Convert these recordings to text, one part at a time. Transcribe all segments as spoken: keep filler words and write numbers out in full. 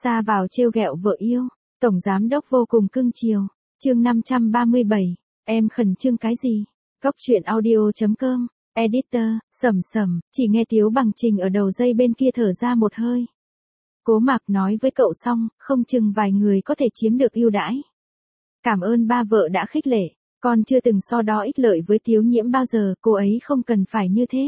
Xa vào trêu ghẹo vợ yêu, tổng giám đốc vô cùng cưng chiều. Chương năm trăm ba mươi bảy, em khẩn trương cái gì? Góc truyện audio chấm com, editor, Sầm Sầm, chỉ nghe Tiếu Bằng Trình ở đầu dây bên kia thở ra một hơi. Cố Mạc nói với cậu xong, không chừng vài người có thể chiếm được ưu đãi. Cảm ơn ba vợ đã khích lệ, con chưa từng so đo ích lợi với Tiếu Nhiễm bao giờ, cô ấy không cần phải như thế.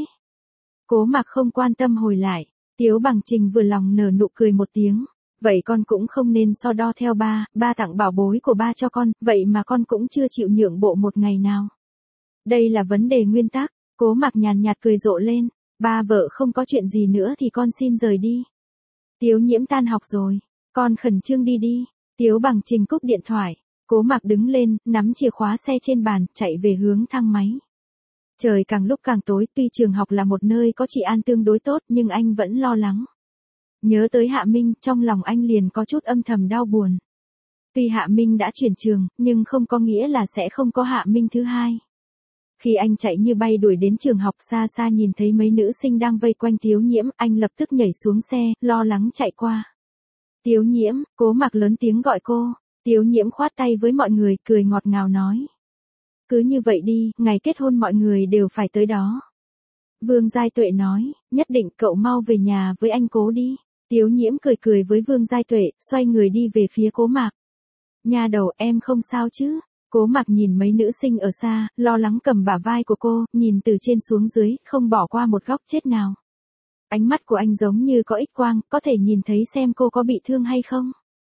Cố Mạc không quan tâm hồi lại, Tiếu Bằng Trình vừa lòng nở nụ cười một tiếng. Vậy con cũng không nên so đo theo ba, ba tặng bảo bối của ba cho con, vậy mà con cũng chưa chịu nhượng bộ một ngày nào. Đây là vấn đề nguyên tắc. Cố Mạc nhàn nhạt cười rộ lên, ba vợ không có chuyện gì nữa thì con xin rời đi. Tiếu Nhiễm tan học rồi, con khẩn trương đi đi. Tiếu Bằng Trình cúp điện thoại, Cố Mạc đứng lên, nắm chìa khóa xe trên bàn, chạy về hướng thang máy. Trời càng lúc càng tối, tuy trường học là một nơi có trị an tương đối tốt nhưng anh vẫn lo lắng. Nhớ tới Hạ Minh, trong lòng anh liền có chút âm thầm đau buồn. Tuy Hạ Minh đã chuyển trường, nhưng không có nghĩa là sẽ không có Hạ Minh thứ hai. Khi anh chạy như bay đuổi đến trường học, xa xa nhìn thấy mấy nữ sinh đang vây quanh Tiếu Nhiễm, anh lập tức nhảy xuống xe, lo lắng chạy qua. Tiếu Nhiễm, Cố Mạc lớn tiếng gọi cô. Tiếu Nhiễm khoát tay với mọi người, cười ngọt ngào nói. Cứ như vậy đi, ngày kết hôn mọi người đều phải tới đó. Vương Giai Tuệ nói, nhất định cậu mau về nhà với anh Cố đi. Tiếu Nhiễm cười cười với Vương Giai Tuệ, xoay người đi về phía Cố Mạc. Nha đầu, em không sao chứ? Cố Mạc nhìn mấy nữ sinh ở xa, lo lắng cầm bả vai của cô, nhìn từ trên xuống dưới, không bỏ qua một góc chết nào. Ánh mắt của anh giống như có ít quang, có thể nhìn thấy xem cô có bị thương hay không.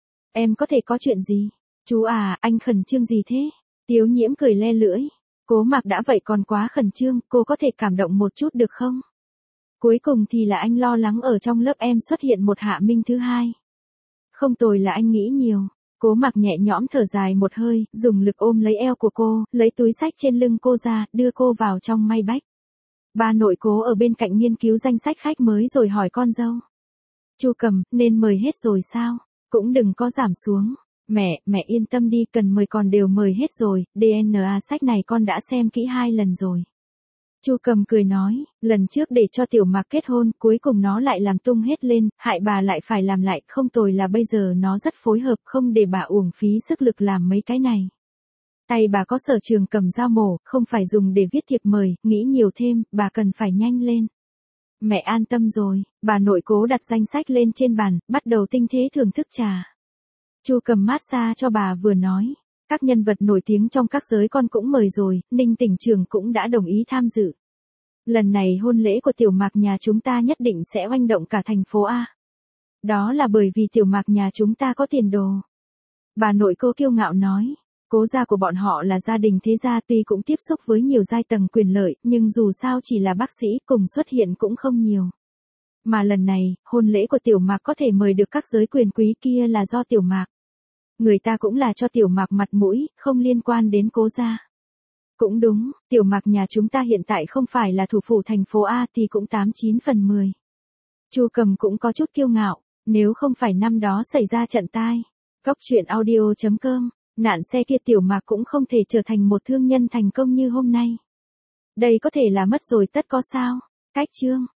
Em có thể có chuyện gì? Chú à, anh khẩn trương gì thế? Tiếu Nhiễm cười le lưỡi. Cố Mạc đã vậy còn quá khẩn trương, cô có thể cảm động một chút được không? Cuối cùng thì là anh lo lắng ở trong lớp em xuất hiện một Hạ Minh thứ hai. Không tồi là anh nghĩ nhiều. Cố Mạc nhẹ nhõm thở dài một hơi, dùng lực ôm lấy eo của cô, lấy túi xách trên lưng cô ra, đưa cô vào trong may bách. Ba nội Cố ở bên cạnh nghiên cứu danh sách khách mới rồi hỏi con dâu. Chu Cầm, nên mời hết rồi sao? Cũng đừng có giảm xuống. Mẹ, mẹ yên tâm đi, cần mời còn đều mời hết rồi, đê en a sách này con đã xem kỹ hai lần rồi. Chu Cầm cười nói, lần trước để cho Tiểu Mạc kết hôn, cuối cùng nó lại làm tung hết lên, hại bà lại phải làm lại, không tồi là bây giờ nó rất phối hợp, không để bà uổng phí sức lực làm mấy cái này. Tay bà có sở trường cầm dao mổ, không phải dùng để viết thiệp mời, nghĩ nhiều thêm, bà cần phải nhanh lên. Mẹ an tâm rồi, bà nội Cố đặt danh sách lên trên bàn, bắt đầu tinh tế thưởng thức trà. Chu Cầm massage cho bà vừa nói. Các nhân vật nổi tiếng trong các giới con cũng mời rồi, Ninh tỉnh trưởng cũng đã đồng ý tham dự. Lần này hôn lễ của Tiểu Mạc nhà chúng ta nhất định sẽ oanh động cả thành phố A. Đó là bởi vì Tiểu Mạc nhà chúng ta có tiền đồ. Bà nội Cô kiêu ngạo nói, Cố gia của bọn họ là gia đình thế gia, tuy cũng tiếp xúc với nhiều giai tầng quyền lợi, nhưng dù sao chỉ là bác sĩ, cùng xuất hiện cũng không nhiều. Mà lần này, hôn lễ của Tiểu Mạc có thể mời được các giới quyền quý kia là do Tiểu Mạc. Người ta cũng là cho Tiểu Mạc mặt mũi, không liên quan đến Cố gia. Cũng đúng, Tiểu Mạc nhà chúng ta hiện tại không phải là thủ phủ thành phố A thì cũng tám chín phần mười. Chu Cầm cũng có chút kiêu ngạo, nếu không phải năm đó xảy ra trận tai. Góc truyện audio chấm com, nạn xe kia Tiểu Mạc cũng không thể trở thành một thương nhân thành công như hôm nay. Đây có thể là mất rồi tất có sao. Cách chương.